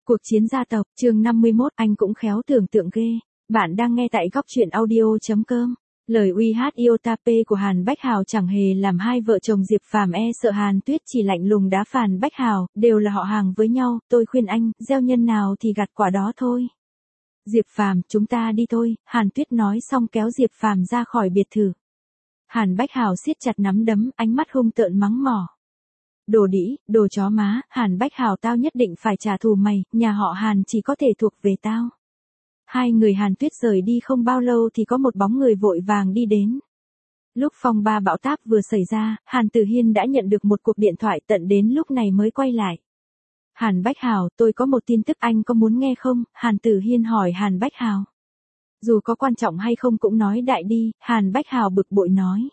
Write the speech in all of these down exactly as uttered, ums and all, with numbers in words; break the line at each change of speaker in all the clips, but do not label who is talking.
Cuộc chiến gia tộc, chương năm mươi mốt, anh cũng khéo tưởng tượng ghê. Bạn đang nghe tại góc truyện audio.com. Lời uy hát Iotape của Hàn Bách Hào chẳng hề làm hai vợ chồng Diệp Phàm e sợ Hàn Tuyết chỉ lạnh lùng đá Phàn Bách Hào, đều là họ hàng với nhau, tôi khuyên anh, gieo nhân nào thì gặt quả đó thôi. Diệp Phàm, chúng ta đi thôi, Hàn Tuyết nói xong kéo Diệp Phàm ra khỏi biệt thự. Hàn Bách Hào siết chặt nắm đấm, ánh mắt hung tợn mắng mỏ. Đồ đĩ, đồ chó má, Hàn Bách Hào tao nhất định phải trả thù mày, nhà họ Hàn chỉ có thể thuộc về tao. Hai người Hàn Tuyết rời đi không bao lâu thì có một bóng người vội vàng đi đến. Lúc phong ba bão táp vừa xảy ra, Hàn Tử Hiên đã nhận được một cuộc điện thoại tận đến lúc này mới quay lại. Hàn Bách Hào, tôi có một tin tức anh có muốn nghe không? Hàn Tử Hiên hỏi Hàn Bách Hào. Dù có quan trọng hay không cũng nói đại đi, Hàn Bách Hào bực bội nói.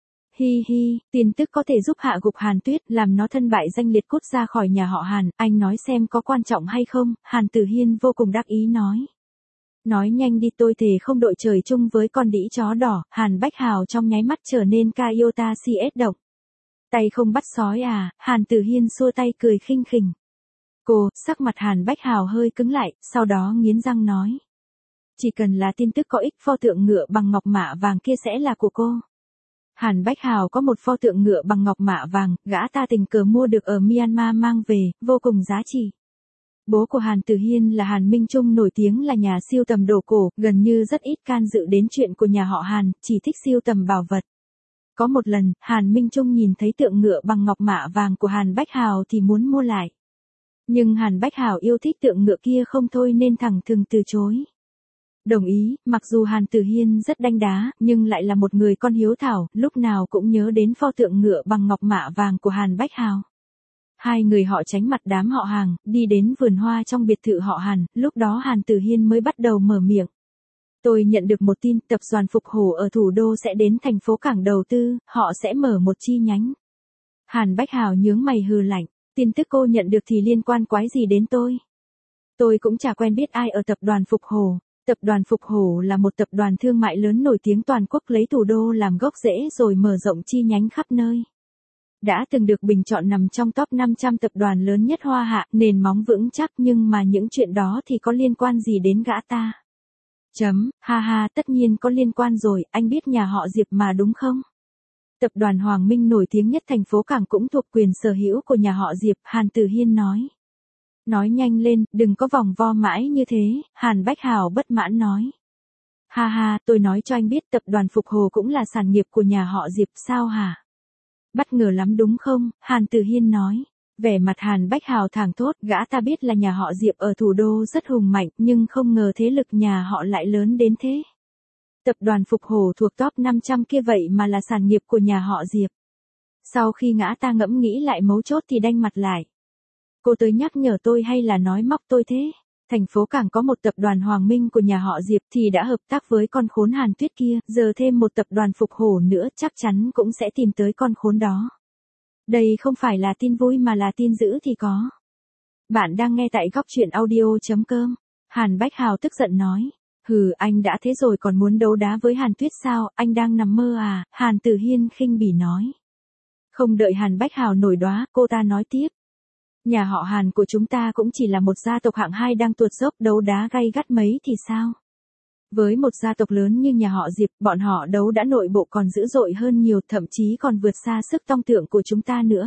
Hi hi, tin tức có thể giúp hạ gục Hàn Tuyết, làm nó thân bại danh liệt cút ra khỏi nhà họ Hàn, anh nói xem có quan trọng hay không? Hàn Tử Hiên vô cùng đắc ý nói. Nói nhanh đi, tôi thề không đội trời chung với con đĩ chó đỏ. Hàn Bách Hào trong nháy mắt trở nên Iota xê ét động. Tay không bắt sói à? Hàn Tử Hiên xua tay cười khinh khỉnh. Cô, sắc mặt Hàn Bách Hào hơi cứng lại, sau đó nghiến răng nói. Chỉ cần là tin tức có ích, pho tượng ngựa bằng ngọc mạ vàng kia sẽ là của cô. Hàn Bách Hào có một pho tượng ngựa bằng ngọc mạ vàng, gã ta tình cờ mua được ở Myanmar mang về, vô cùng giá trị. Bố của Hàn Tử Hiên là Hàn Minh Trung nổi tiếng là nhà siêu tầm đồ cổ, gần như rất ít can dự đến chuyện của nhà họ Hàn, chỉ thích siêu tầm bảo vật. Có một lần, Hàn Minh Trung nhìn thấy tượng ngựa bằng ngọc mạ vàng của Hàn Bách Hào thì muốn mua lại. Nhưng Hàn Bách Hào yêu thích tượng ngựa kia không thôi nên thẳng thừng từ chối. Đồng ý, mặc dù Hàn Tử Hiên rất đanh đá, nhưng lại là một người con hiếu thảo, lúc nào cũng nhớ đến pho tượng ngựa bằng ngọc mạ vàng của Hàn Bách Hào. Hai người họ tránh mặt đám họ hàng, đi đến vườn hoa trong biệt thự họ Hàn, lúc đó Hàn Tử Hiên mới bắt đầu mở miệng. Tôi nhận được một tin, tập đoàn Phục Hổ ở thủ đô sẽ đến thành phố cảng đầu tư, họ sẽ mở một chi nhánh. Hàn Bách Hào nhướng mày hừ lạnh, tin tức cô nhận được thì liên quan quái gì đến tôi? Tôi cũng chả quen biết ai ở tập đoàn Phục Hổ. Tập đoàn Phục Hổ là một tập đoàn thương mại lớn nổi tiếng toàn quốc lấy thủ đô làm gốc rễ rồi mở rộng chi nhánh khắp nơi. Đã từng được bình chọn nằm trong top năm trăm tập đoàn lớn nhất Hoa Hạ, nền móng vững chắc, nhưng mà những chuyện đó thì có liên quan gì đến gã ta? Chấm, ha ha, tất nhiên có liên quan rồi, anh biết nhà họ Diệp mà đúng không? Tập đoàn Hoàng Minh nổi tiếng nhất thành phố cảng cũng thuộc quyền sở hữu của nhà họ Diệp, Hàn Tử Hiên nói. Nói nhanh lên, đừng có vòng vo mãi như thế, Hàn Bách Hào bất mãn nói. Ha ha, tôi nói cho anh biết tập đoàn Phục Hồ cũng là sản nghiệp của nhà họ Diệp sao hả? Bất ngờ lắm đúng không? Hàn Tử Hiên nói. Vẻ mặt Hàn Bách Hào thảng thốt, gã ta biết là nhà họ Diệp ở thủ đô rất hùng mạnh, nhưng không ngờ thế lực nhà họ lại lớn đến thế. Tập đoàn Phục Hồ thuộc top năm trăm kia vậy mà là sản nghiệp của nhà họ Diệp. Sau khi gã ta ngẫm nghĩ lại mấu chốt thì đanh mặt lại. Cô tới nhắc nhở tôi hay là nói móc tôi thế? Thành phố cảng có một tập đoàn Hoàng Minh của nhà họ Diệp thì đã hợp tác với con khốn Hàn Tuyết kia, giờ thêm một tập đoàn Phục Hổ nữa chắc chắn cũng sẽ tìm tới con khốn đó. Đây không phải là tin vui mà là tin dữ thì có. Bạn đang nghe tại góc truyện audio.com. Hàn Bách Hào tức giận nói. Hừ, anh đã thế rồi còn muốn đấu đá với Hàn Tuyết sao, anh đang nằm mơ à? Hàn Tử Hiên khinh bỉ nói. Không đợi Hàn Bách Hào nổi đoá, cô ta nói tiếp. Nhà họ Hàn của chúng ta cũng chỉ là một gia tộc hạng hai đang tuột dốc, đấu đá gay gắt mấy thì sao? Với một gia tộc lớn như nhà họ Diệp, bọn họ đấu đã nội bộ còn dữ dội hơn nhiều, thậm chí còn vượt xa sức tong tưởng của chúng ta nữa.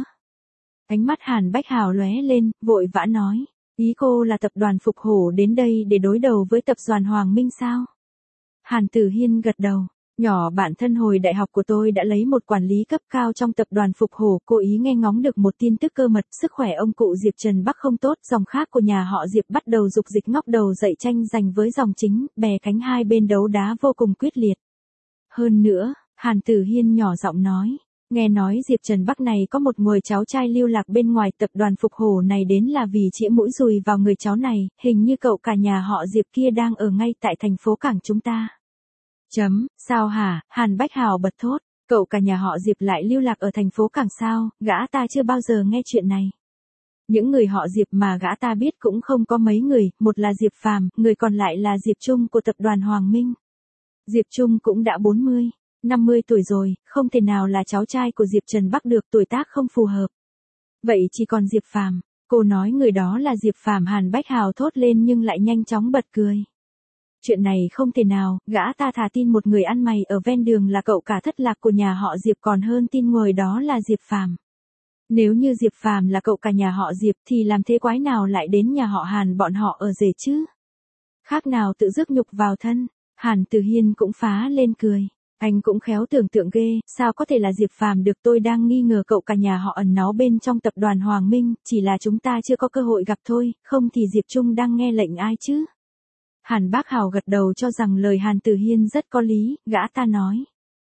Ánh mắt Hàn Bách Hào lóe lên, vội vã nói. Ý cô là tập đoàn Phục Hổ đến đây để đối đầu với tập đoàn Hoàng Minh sao? Hàn Tử Hiên gật đầu. Nhỏ bạn thân hồi đại học của tôi đã lấy một quản lý cấp cao trong tập đoàn Phục Hổ, cố ý nghe ngóng được một tin tức cơ mật, sức khỏe ông cụ Diệp Trần Bắc không tốt, dòng khác của nhà họ Diệp bắt đầu dục dịch ngóc đầu dậy tranh giành với dòng chính, bè cánh hai bên đấu đá vô cùng quyết liệt. Hơn nữa, Hàn Tử Hiên nhỏ giọng nói, nghe nói Diệp Trần Bắc này có một người cháu trai lưu lạc bên ngoài tập đoàn Phục Hổ này đến là vì chĩa mũi dùi vào người cháu này, hình như cậu cả nhà họ Diệp kia đang ở ngay tại thành phố cảng chúng ta. Chấm, sao hả? Hàn Bách Hào bật thốt, cậu cả nhà họ Diệp lại lưu lạc ở thành phố cảng sao, gã ta chưa bao giờ nghe chuyện này. Những người họ Diệp mà gã ta biết cũng không có mấy người, một là Diệp Phàm, người còn lại là Diệp Trung của tập đoàn Hoàng Minh. Diệp Trung cũng đã bốn mươi, năm mươi tuổi rồi, không thể nào là cháu trai của Diệp Trần Bắc được, tuổi tác không phù hợp. Vậy chỉ còn Diệp Phàm. Cô nói người đó là Diệp Phàm. Hàn Bách Hào thốt lên nhưng lại nhanh chóng bật cười. Chuyện này không thể nào, gã ta thà tin một người ăn mày ở ven đường là cậu cả thất lạc của nhà họ Diệp còn hơn tin người đó là Diệp Phàm. Nếu như Diệp Phàm là cậu cả nhà họ Diệp thì làm thế quái nào lại đến nhà họ Hàn bọn họ ở rể chứ? Khác nào tự rước nhục vào thân. Hàn Tử Hiên cũng phá lên cười. Anh cũng khéo tưởng tượng ghê, sao có thể là Diệp Phàm được, tôi đang nghi ngờ cậu cả nhà họ ẩn náu bên trong tập đoàn Hoàng Minh, chỉ là chúng ta chưa có cơ hội gặp thôi, không thì Diệp Trung đang nghe lệnh ai chứ? Hàn Bác Hào gật đầu cho rằng lời Hàn Tử Hiên rất có lý, gã ta nói.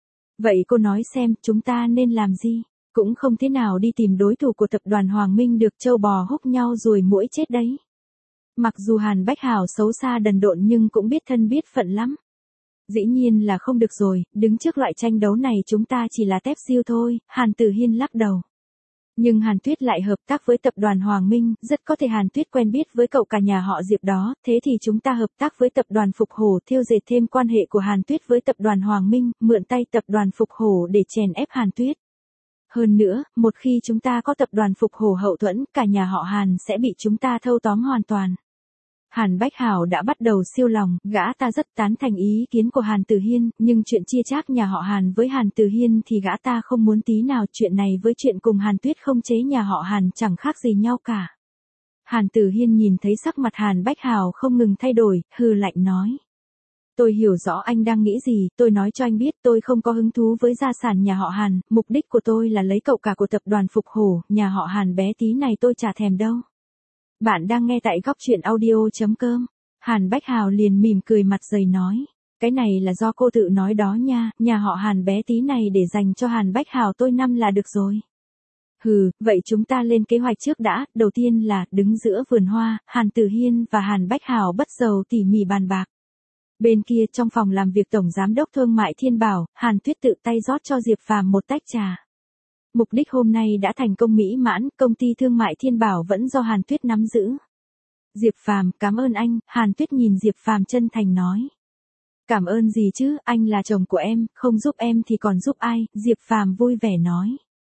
Vậy cô nói xem, chúng ta nên làm gì? Cũng không thế nào đi tìm đối thủ của tập đoàn Hoàng Minh được, trâu bò húc nhau rồi muỗi chết đấy. Mặc dù Hàn Bách Hào xấu xa đần độn nhưng cũng biết thân biết phận lắm. Dĩ nhiên là không được rồi, đứng trước loại tranh đấu này chúng ta chỉ là tép diêu thôi, Hàn Tử Hiên lắc đầu. Nhưng Hàn Tuyết lại hợp tác với tập đoàn Hoàng Minh, rất có thể Hàn Tuyết quen biết với cậu cả nhà họ Diệp đó, thế thì chúng ta hợp tác với tập đoàn Phục Hổ, thêu dệt thêm quan hệ của Hàn Tuyết với tập đoàn Hoàng Minh, mượn tay tập đoàn Phục Hổ để chèn ép Hàn Tuyết. Hơn nữa, một khi chúng ta có tập đoàn Phục Hổ hậu thuẫn, cả nhà họ Hàn sẽ bị chúng ta thâu tóm hoàn toàn. Hàn Bách Hào đã bắt đầu siêu lòng, gã ta rất tán thành ý kiến của Hàn Tử Hiên, nhưng chuyện chia chác nhà họ Hàn với Hàn Tử Hiên thì gã ta không muốn tí nào, chuyện này với chuyện cùng Hàn Tuyết không chế nhà họ Hàn chẳng khác gì nhau cả. Hàn Tử Hiên nhìn thấy sắc mặt Hàn Bách Hào không ngừng thay đổi, hừ lạnh nói. Tôi hiểu rõ anh đang nghĩ gì, tôi nói cho anh biết tôi không có hứng thú với gia sản nhà họ Hàn, mục đích của tôi là lấy cậu cả của tập đoàn Phục Hổ, nhà họ Hàn bé tí này tôi chả thèm đâu. Bạn đang nghe tại góc truyện audio.com. Hàn Bách Hào liền mỉm cười mặt dày nói. Cái này là do cô tự nói đó nha, nhà họ Hàn bé tí này để dành cho Hàn Bách Hào tôi năm là được rồi. Hừ, vậy chúng ta lên kế hoạch trước đã, đầu tiên là, đứng giữa vườn hoa, Hàn Tử Hiên và Hàn Bách Hào bất dầu tỉ mỉ bàn bạc. Bên kia trong phòng làm việc Tổng Giám đốc Thương mại Thiên Bảo, Hàn Tuyết tự tay rót cho Diệp Phàm một tách trà. Mục đích hôm nay đã thành công mỹ mãn, công ty Thương mại Thiên Bảo vẫn do Hàn Tuyết nắm giữ. Diệp Phàm, cảm ơn anh, Hàn Tuyết nhìn Diệp Phàm chân thành nói. Cảm ơn gì chứ, anh là chồng của em, không giúp em thì còn giúp ai, Diệp Phàm vui vẻ nói.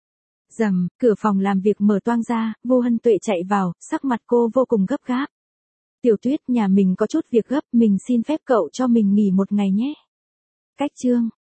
Rầm, cửa phòng làm việc mở toang ra, Vô Hân Tuệ chạy vào, sắc mặt cô vô cùng gấp gáp. Tiểu Tuyết, nhà mình có chút việc gấp, mình xin phép cậu cho mình nghỉ một ngày nhé. Cách chương